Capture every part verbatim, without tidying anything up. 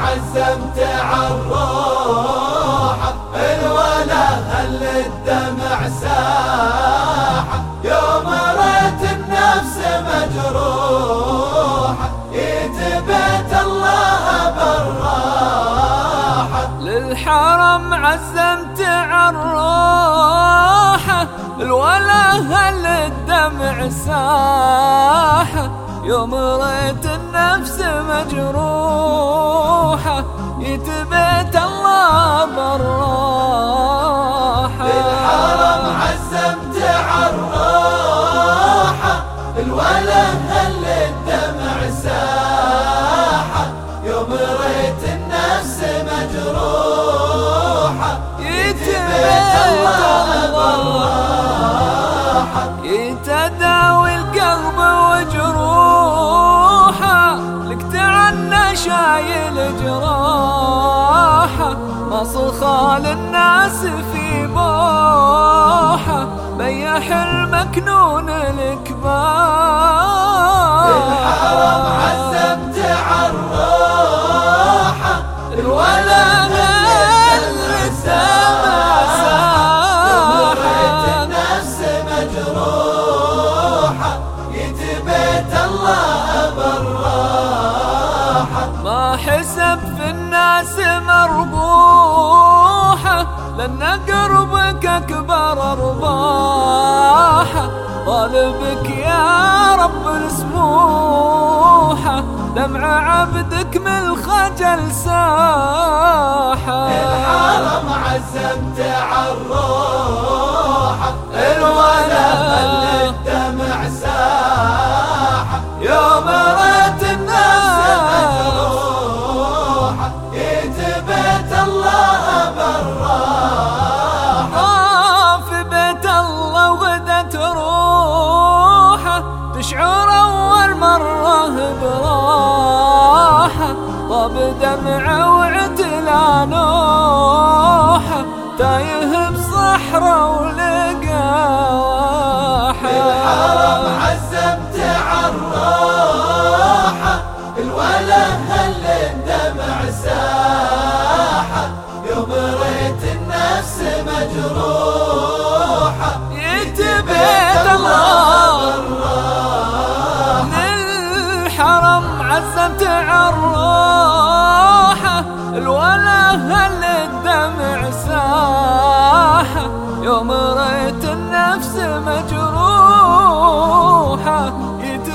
عزمت عالروحة الولا هل الدمع ساحة يوم رأيت النفس مجروحة يتبت الله بالراحة. للحرم عزمت عالروحة الولا هل الدمع ساحة يوم رأيت النفس مجروحة يتبت الله بالراحة. للحرم عزمت عالروحة الولا هل الدمع ساحة يوم رأيت النفس مجروحة يتبت الله بالراحة. يتداوي القلب وجروحه لك تعنى شايل جراحه ما صخال الناس في بوحه بيح المكنون الكبار. للحرم عزمت عالروحة الولا ما حسب في الناس مربوحة لأن قربك أكبر أرباحة طالبك يا رب السموحة دمع عبدك من الخجل ساحة. الحرم عزمت عالروحة الولا هل الدمع ساحة يوم رأيت الناس مجروحة يتبت الله بالراحة. في بيت الله غدت روحه تشعر أول مرة براحة طاب دمعه وعتلى نوحه تايه بصحراء ولقاحة. الحرم عزمت عالروحة الولا هل الدمع ساحة يوم رأيت النفس مجروحة يتبت الله بالراحة. للحرم عزمت عالروحة الولا هل الدمع ساحة يوم رأيت النفس مجروحة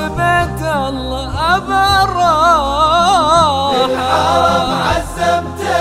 يتبت الله بالراحة. الحرم عزمت